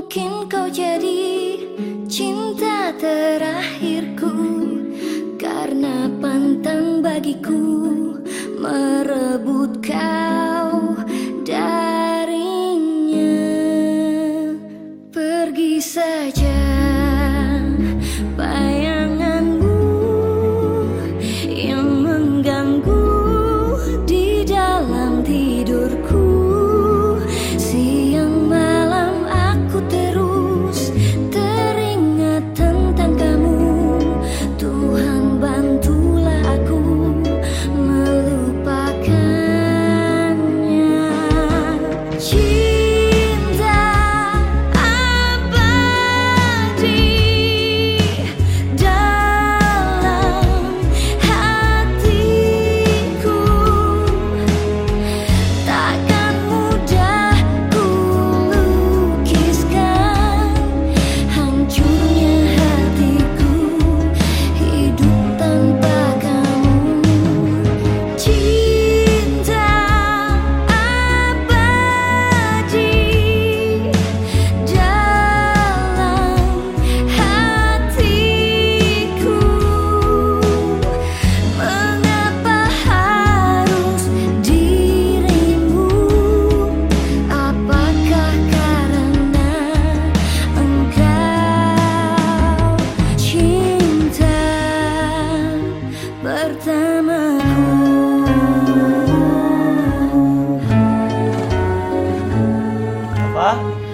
Mungkin kau jadi cinta terakhirku, karena pantang bagiku merebut kau darinya. Pergi saja bayanganmu yang mengganggu di dalam tidurku. Siang malam aku terus teringat tentang kamu. Tuhan bantulah aku melupakannya. Cinta abadi dalam hatiku, takkan mudah ku lukiskan hancurnya hatiku hidup tanpa kamu. Cinta abadi dalam hatiku, mengapa harus dirimu? Apakah karena engkau cinta pertamaku? Apa?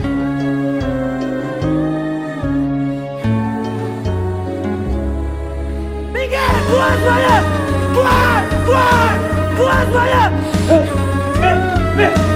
Minggir! Keluar semuanya! Keluar! Keluar! Keluar semuanya!